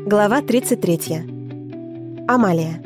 Глава 33. Амалия.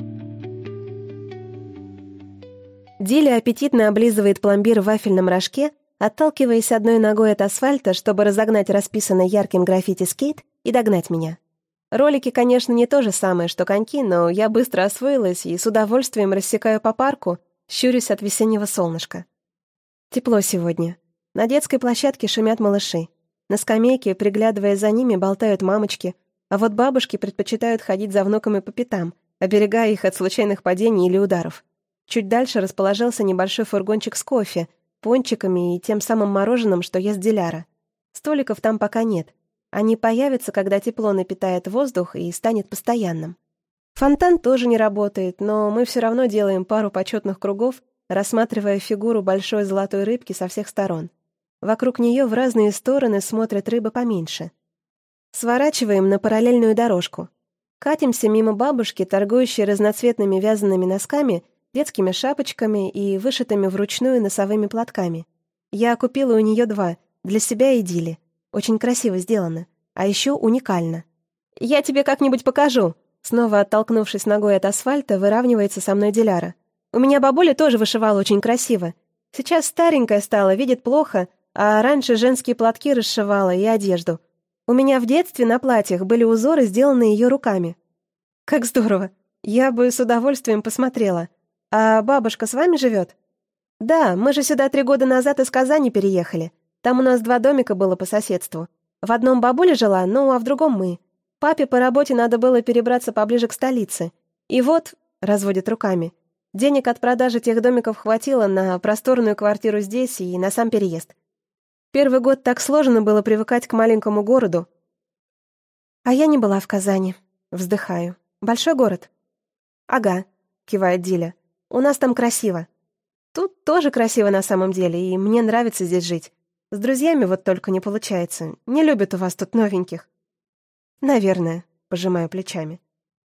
Диля аппетитно облизывает пломбир в вафельном рожке, отталкиваясь одной ногой от асфальта, чтобы разогнать расписанный ярким граффити скейт и догнать меня. Ролики, конечно, не то же самое, что коньки, но я быстро освоилась и с удовольствием рассекаю по парку, щурясь от весеннего солнышка. Тепло сегодня. На детской площадке шумят малыши. На скамейке, приглядывая за ними, болтают мамочки, а вот бабушки предпочитают ходить за внуками по пятам, оберегая их от случайных падений или ударов. Чуть дальше расположился небольшой фургончик с кофе, пончиками и тем самым мороженым, что ест Диляра. Столиков там пока нет. Они появятся, когда тепло напитает воздух и станет постоянным. Фонтан тоже не работает, но мы все равно делаем пару почетных кругов, рассматривая фигуру большой золотой рыбки со всех сторон. Вокруг нее в разные стороны смотрят рыбы поменьше. Сворачиваем на параллельную дорожку. Катимся мимо бабушки, торгующей разноцветными вязаными носками, детскими шапочками и вышитыми вручную носовыми платками. Я купила у нее 2, для себя и Дили. Очень красиво сделано, а еще уникально. «Я тебе как-нибудь покажу!» Снова оттолкнувшись ногой от асфальта, выравнивается со мной Диляра. «У меня бабуля тоже вышивала очень красиво. Сейчас старенькая стала, видит плохо, а раньше женские платки расшивала и одежду. У меня в детстве на платьях были узоры, сделанные ее руками». «Как здорово! Я бы с удовольствием посмотрела. А бабушка с вами живет?» «Да, мы же сюда 3 года назад из Казани переехали. Там у нас 2 домика было по соседству. В одном бабуля жила, ну, а в другом мы. Папе по работе надо было перебраться поближе к столице. И вот», — разводит руками, «денег от продажи тех домиков хватило на просторную квартиру здесь и на сам переезд. Первый год так сложно было привыкать к маленькому городу». «А я не была в Казани», — вздыхаю. «Большой город?» «Ага», — кивает Диля. «У нас там красиво». «Тут тоже красиво на самом деле, и мне нравится здесь жить. С друзьями вот только не получается. Не любят у вас тут новеньких». «Наверное», — пожимаю плечами.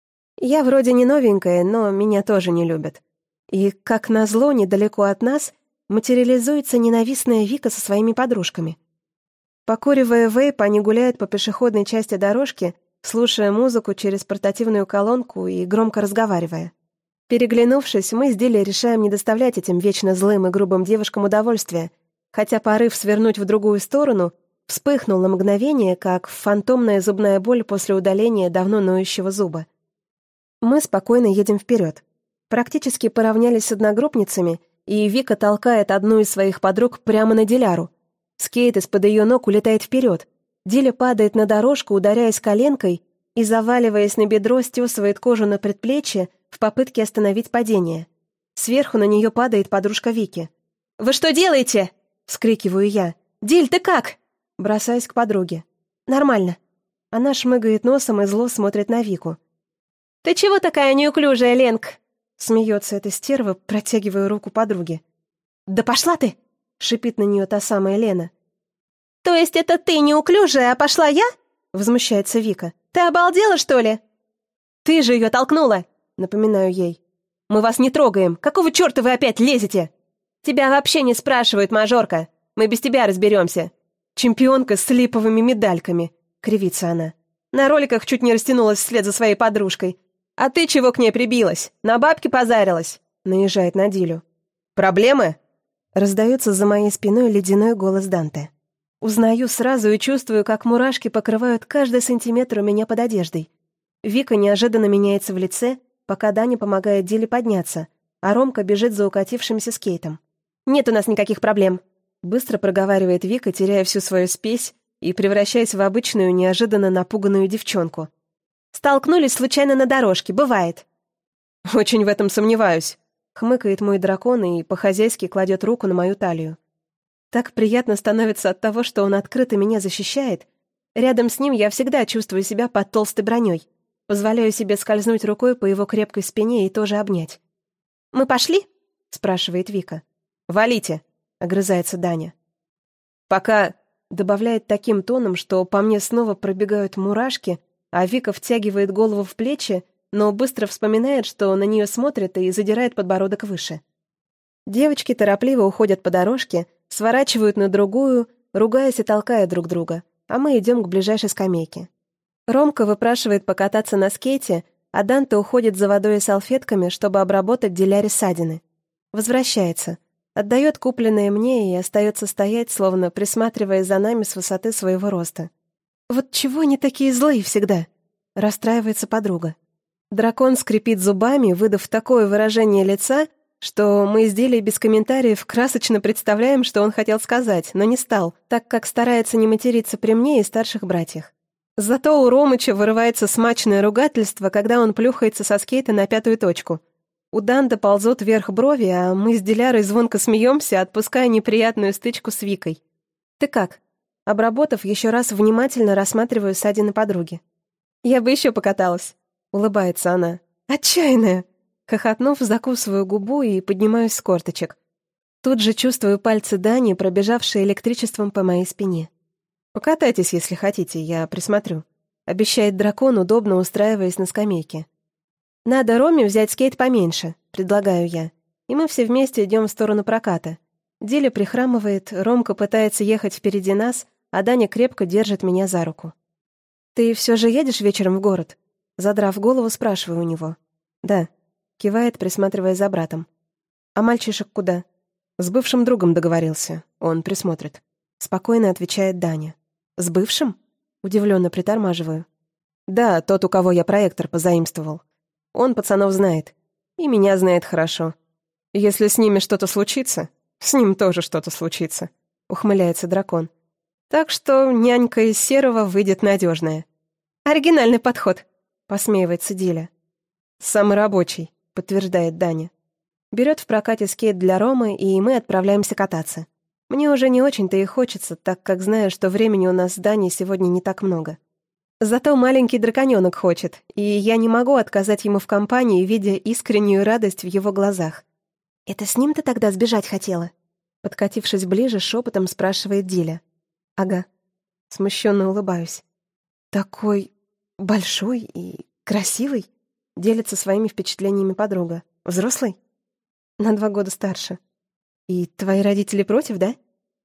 «Я вроде не новенькая, но меня тоже не любят. И, как назло, недалеко от нас материализуется ненавистная Вика со своими подружками. Покуривая вейп, они гуляют по пешеходной части дорожки, слушая музыку через портативную колонку и громко разговаривая. Переглянувшись, мы с Дилей решаем не доставлять этим вечно злым и грубым девушкам удовольствия, хотя порыв свернуть в другую сторону вспыхнул на мгновение, как фантомная зубная боль после удаления давно ноющего зуба. Мы спокойно едем вперед. Практически поравнялись с одногруппницами, и Вика толкает одну из своих подруг прямо на Диляру. Скейт из-под ее ног улетает вперед. Диля падает на дорожку, ударяясь коленкой, и, заваливаясь на бедро, стесывает кожу на предплечье в попытке остановить падение. Сверху на нее падает подружка Вики. «Вы что делаете?» — вскрикиваю я. «Диль, ты как?» Бросаюсь к подруге. «Нормально». Она шмыгает носом и зло смотрит на Вику. «Ты чего такая неуклюжая, Ленк?» Смеется эта стерва, протягивая руку подруге. «Да пошла ты!» — шипит на нее та самая Лена. «То есть это ты неуклюжая, а пошла я?» — возмущается Вика. «Ты обалдела, что ли?» «Ты же ее толкнула!» — напоминаю ей. «Мы вас не трогаем. Какого черта вы опять лезете?» «Тебя вообще не спрашивают, мажорка. Мы без тебя разберемся». «Чемпионка с липовыми медальками», — кривится она. «На роликах чуть не растянулась вслед за своей подружкой. А ты чего к ней прибилась? На бабки позарилась?» — наезжает на Дилю. «Проблемы?» — раздается за моей спиной ледяной голос Данте. Узнаю сразу и чувствую, как мурашки покрывают каждый сантиметр у меня под одеждой. Вика неожиданно меняется в лице, пока Даня помогает Диле подняться, а Ромка бежит за укатившимся скейтом. «Нет у нас никаких проблем», — быстро проговаривает Вика, теряя всю свою спесь и превращаясь в обычную, неожиданно напуганную девчонку. «Столкнулись случайно на дорожке, бывает». «Очень в этом сомневаюсь», — хмыкает мой дракон и по-хозяйски кладет руку на мою талию. Так приятно становится от того, что он открыто меня защищает. Рядом с ним я всегда чувствую себя под толстой броней. Позволяю себе скользнуть рукой по его крепкой спине и тоже обнять. «Мы пошли?» — спрашивает Вика. «Валите», — огрызается Даня. «Пока», — добавляет таким тоном, что по мне снова пробегают мурашки, а Вика втягивает голову в плечи, но быстро вспоминает, что на нее смотрит и задирает подбородок выше. Девочки торопливо уходят по дорожке, сворачивают на другую, ругаясь и толкая друг друга, а мы идем к ближайшей скамейке. Ромка выпрашивает покататься на скейте, а Данте уходит за водой и салфетками, чтобы обработать Диляре ссадины. Возвращается, отдает купленное мне и остается стоять, словно присматривая за нами с высоты своего роста. «Вот чего они такие злые всегда?» — расстраивается подруга. Дракон скрипит зубами, выдав такое выражение лица, что мы с Дилей без комментариев красочно представляем, что он хотел сказать, но не стал, так как старается не материться при мне и старших братьях. Зато у Ромыча вырывается смачное ругательство, когда он плюхается со скейта на 5-ю точку. У Данда ползут вверх брови, а мы с Дилярой звонко смеемся, отпуская неприятную стычку с Викой. «Ты как?» Обработав, еще раз внимательно рассматриваю ссадины подруги. «Я бы еще покаталась», — улыбается она. «Отчаянная!» Хохотнув, закусываю губу и поднимаюсь с корточек. Тут же чувствую пальцы Дани, пробежавшие электричеством по моей спине. «Покатайтесь, если хотите, я присмотрю», — обещает дракон, удобно устраиваясь на скамейке. «Надо Роме взять скейт поменьше», — предлагаю я, и мы все вместе идем в сторону проката. Диля прихрамывает, Ромка пытается ехать впереди нас, а Даня крепко держит меня за руку. «Ты все же едешь вечером в город?» Задрав голову, спрашиваю у него. «Да», — кивает, присматривая за братом. «А мальчишек куда?» «С бывшим другом договорился, он присмотрит», — спокойно отвечает Даня. «С бывшим?» — удивленно притормаживаю. «Да, тот, у кого я проектор позаимствовал. Он пацанов знает. И меня знает хорошо. Если с ними что-то случится, с ним тоже что-то случится», — ухмыляется дракон. «Так что нянька из серого выйдет надежная». «Оригинальный подход», — посмеивается Диля. «Самый рабочий», — подтверждает Даня. Берет в прокате скейт для Ромы, и мы отправляемся кататься. Мне уже не очень-то и хочется, так как знаю, что времени у нас с Даней сегодня не так много. Зато маленький драконёнок хочет, и я не могу отказать ему в компании, видя искреннюю радость в его глазах. «Это с ним ты тогда сбежать хотела?» Подкатившись ближе, шепотом спрашивает Диля. «Ага». Смущенно улыбаюсь. «Такой большой и красивый?» Делится своими впечатлениями подруга. «Взрослый?» «На 2 года старше». «И твои родители против, да?»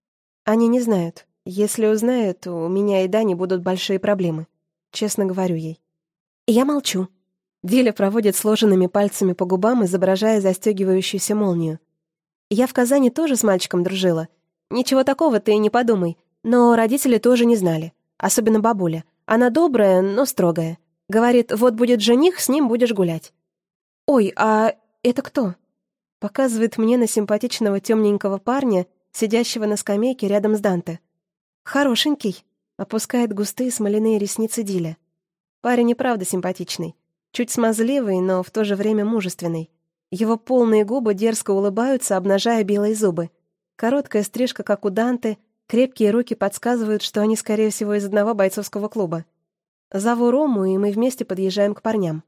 «Они не знают. Если узнают, у меня и Дани будут большие проблемы. Честно говорю ей». Я молчу. Диля проводит сложенными пальцами по губам, изображая застегивающуюся молнию. Я в Казани тоже с мальчиком дружила. Ничего такого ты и не подумай. Но родители тоже не знали. Особенно бабуля. Она добрая, но строгая. Говорит, вот будет жених, с ним будешь гулять. «Ой, а это кто?» Показывает мне на симпатичного темненького парня, сидящего на скамейке рядом с Данте. «Хорошенький», — опускает густые смоляные ресницы Диля. Парень и правда симпатичный. Чуть смазливый, но в то же время мужественный. Его полные губы дерзко улыбаются, обнажая белые зубы. Короткая стрижка, как у Данте, крепкие руки подсказывают, что они, скорее всего, из одного бойцовского клуба. Зову Рому, и мы вместе подъезжаем к парням.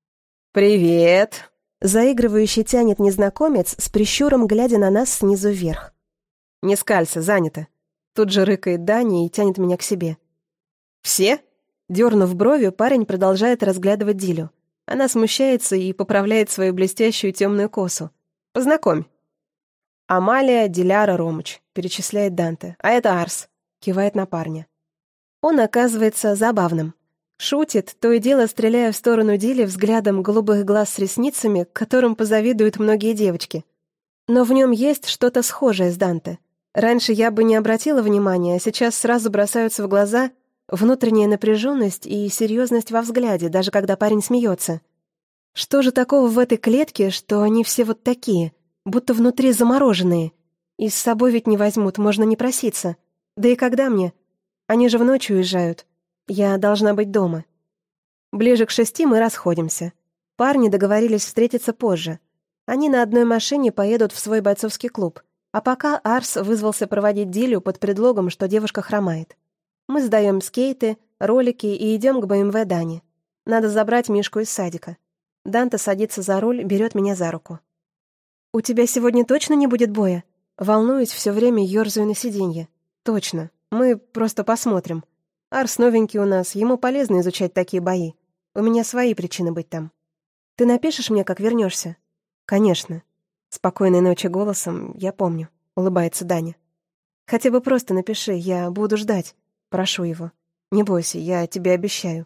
«Привет!» Заигрывающий тянет незнакомец, с прищуром глядя на нас снизу вверх. «Не скалься, занято!» Тут же рыкает Даня и тянет меня к себе. «Все?» Дернув бровью, парень продолжает разглядывать Дилю. Она смущается и поправляет свою блестящую темную косу. «Познакомь». «Амалия, Диляра, Ромыч», — перечисляет Данте. «А это Арс», — кивает на парня. Он оказывается забавным. Шутит, то и дело стреляя в сторону Дили взглядом голубых глаз с ресницами, которым позавидуют многие девочки. Но в нем есть что-то схожее с Данте. Раньше я бы не обратила внимания, а сейчас сразу бросаются в глаза внутренняя напряженность и серьезность во взгляде, даже когда парень смеется. Что же такого в этой клетке, что они все вот такие, будто внутри замороженные? И с собой ведь не возьмут, можно не проситься. Да и когда мне? Они же в ночь уезжают. Я должна быть дома. Ближе к 6 мы расходимся. Парни договорились встретиться позже. Они на одной машине поедут в свой бойцовский клуб, а пока Арс вызвался проводить Дилю под предлогом, что девушка хромает. Мы сдаем скейты, ролики и идем к БМВ Дани. Надо забрать Мишку из садика. Данте садится за руль, берет меня за руку. «У тебя сегодня точно не будет боя?» Волнуюсь, все время ерзаю на сиденье. «Точно. Мы просто посмотрим. Арс новенький у нас, ему полезно изучать такие бои. У меня свои причины быть там. Ты напишешь мне, как вернешься?» «Конечно». Спокойной ночи голосом, я помню, улыбается Даня. «Хотя бы просто напиши, я буду ждать». Прошу его. «Не бойся, я тебе обещаю.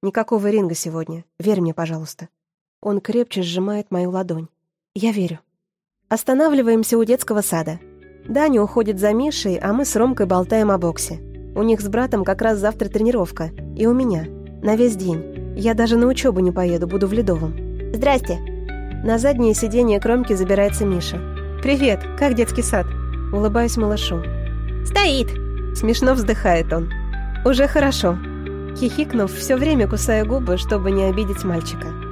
Никакого ринга сегодня. Верь мне, пожалуйста». Он крепче сжимает мою ладонь. Я верю. Останавливаемся у детского сада. Даня уходит за Мишей, а мы с Ромкой болтаем о боксе. У них с братом как раз завтра тренировка. И у меня. На весь день. Я даже на учебу не поеду, буду в Ледовом. «Здрасте!» На заднее сиденье к Ромке забирается Миша. «Привет! Как детский сад?» Улыбаюсь малышу. «Стоит!» Смешно вздыхает он. «Уже хорошо». Хихикнув, все время кусаю губы, чтобы не обидеть мальчика.